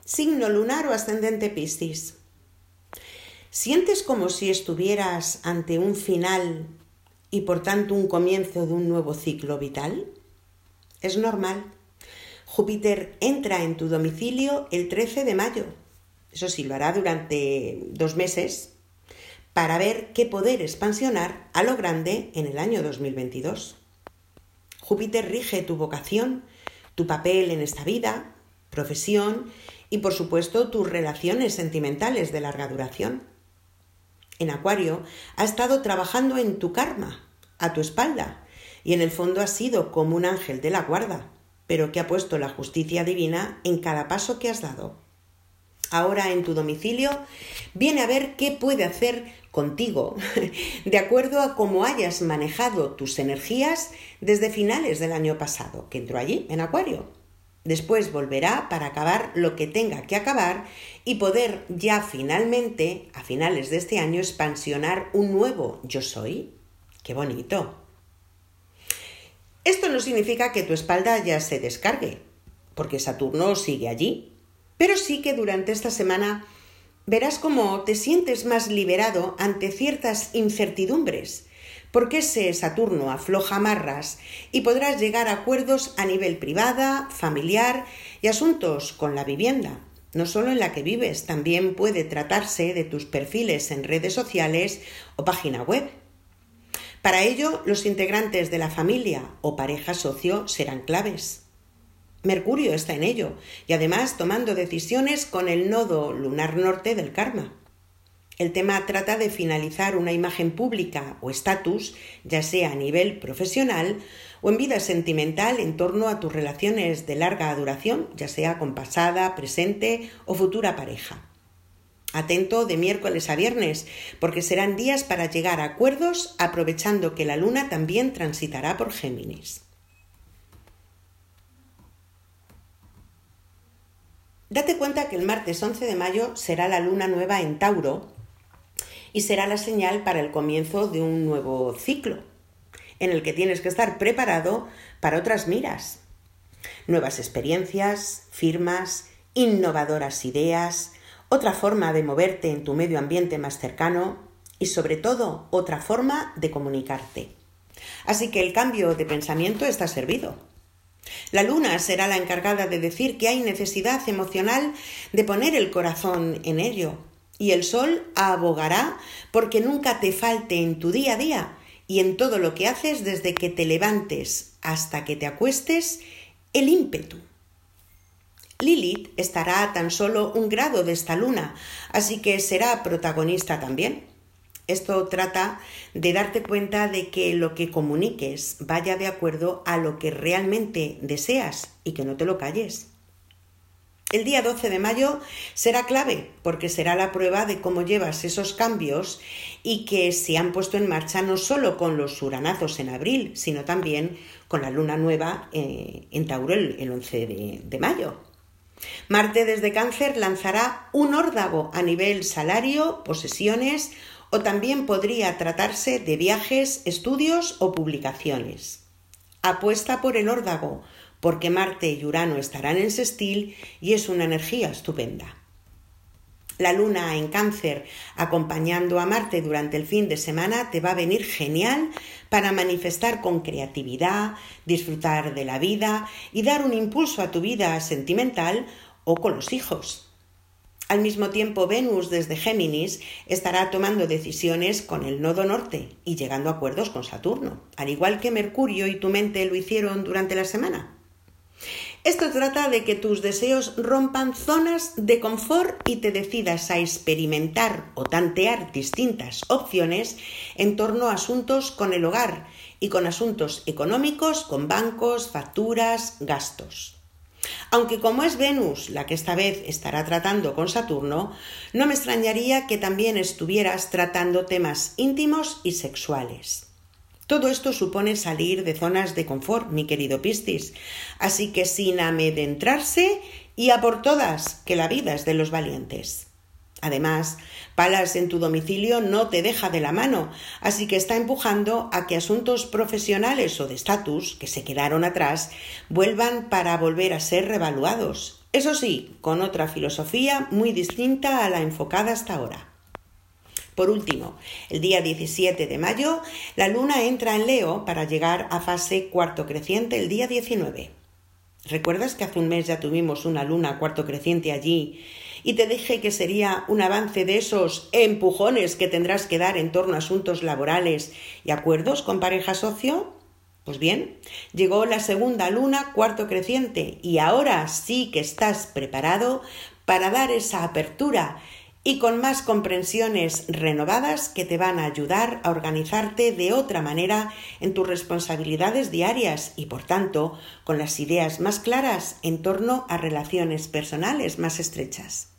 Signo lunar o ascendente Piscis. ¿Sientes como si estuvieras ante un final y por tanto un comienzo de un nuevo ciclo vital? Es normal. Júpiter entra en tu domicilio el 13 de mayo. Eso sí, lo hará durante 2 meses para ver qué poder expansionar a lo grande en el año 2022. Júpiter rige tu vocación, tu papel en esta vida, profesión y por supuesto tus relaciones sentimentales de larga duración. En Acuario ha estado trabajando en tu karma, a tu espalda, y en el fondo ha sido como un ángel de la guarda, pero que ha puesto la justicia divina en cada paso que has dado. Ahora en tu domicilio viene a ver qué puede hacer contigo, de acuerdo a cómo hayas manejado tus energías desde finales del año pasado, que entró allí, en Acuario. Después volverá para acabar lo que tenga que acabar y poder ya finalmente, a finales de este año, expansionar un nuevo yo soy. ¡Qué bonito! Esto no significa que tu espalda ya se descargue, porque Saturno sigue allí, pero sí que durante esta semana verás cómo te sientes más liberado ante ciertas incertidumbres, porque ese Saturno afloja amarras y podrás llegar a acuerdos a nivel privada, familiar y asuntos con la vivienda. No solo en la que vives, también puede tratarse de tus perfiles en redes sociales o página web. Para ello, los integrantes de la familia o pareja socio serán claves. Mercurio está en ello y además tomando decisiones con el nodo lunar norte del karma. El tema trata de finalizar una imagen pública o estatus, ya sea a nivel profesional o en vida sentimental en torno a tus relaciones de larga duración, ya sea con pasada, presente o futura pareja. Atento de miércoles a viernes, porque serán días para llegar a acuerdos aprovechando que la luna también transitará por Géminis. Date cuenta que el martes 11 de mayo será la luna nueva en Tauro y será la señal para el comienzo de un nuevo ciclo, en el que tienes que estar preparado para otras miras, nuevas experiencias, firmas, innovadoras ideas, otra forma de moverte en tu medio ambiente más cercano y sobre todo otra forma de comunicarte. Así que el cambio de pensamiento está servido. La luna será la encargada de decir que hay necesidad emocional de poner el corazón en ello, y el sol abogará porque nunca te falte en tu día a día y en todo lo que haces desde que te levantes hasta que te acuestes el ímpetu. Lilith estará a tan solo 1 grado de esta luna, así que será protagonista también. Esto trata de darte cuenta de que lo que comuniques vaya de acuerdo a lo que realmente deseas y que no te lo calles. El día 12 de mayo será clave porque será la prueba de cómo llevas esos cambios y que se han puesto en marcha no solo con los uranazos en abril, sino también con la luna nueva en Tauro el 11 de mayo. Marte desde Cáncer lanzará un órdago a nivel salario, posesiones o también podría tratarse de viajes, estudios o publicaciones. Apuesta por el órdago, porque Marte y Urano estarán en sextil y es una energía estupenda. La luna en Cáncer acompañando a Marte durante el fin de semana te va a venir genial para manifestar con creatividad, disfrutar de la vida y dar un impulso a tu vida sentimental o con los hijos. Al mismo tiempo, Venus desde Géminis estará tomando decisiones con el nodo norte y llegando a acuerdos con Saturno, al igual que Mercurio y tu mente lo hicieron durante la semana. Esto trata de que tus deseos rompan zonas de confort y te decidas a experimentar o tantear distintas opciones en torno a asuntos con el hogar y con asuntos económicos, con bancos, facturas, gastos. Aunque como es Venus la que esta vez estará tratando con Saturno, no me extrañaría que también estuvieras tratando temas íntimos y sexuales. Todo esto supone salir de zonas de confort, mi querido Piscis, así que sin amedrentarse y a por todas, que la vida es de los valientes. Además, Palas en tu domicilio no te deja de la mano, así que está empujando a que asuntos profesionales o de estatus que se quedaron atrás vuelvan para volver a ser revaluados Eso sí, con otra filosofía muy distinta a la enfocada hasta ahora. Por último, el día 17 de mayo, la luna entra en Leo para llegar a fase cuarto creciente el día 19. ¿Recuerdas que hace un mes ya tuvimos una luna cuarto creciente allí y te dije que sería un avance de esos empujones que tendrás que dar en torno a asuntos laborales y acuerdos con pareja socio? Pues bien, llegó la segunda luna cuarto creciente y ahora sí que estás preparado para dar esa apertura y con más comprensiones renovadas que te van a ayudar a organizarte de otra manera en tus responsabilidades diarias y, por tanto, con las ideas más claras en torno a relaciones personales más estrechas.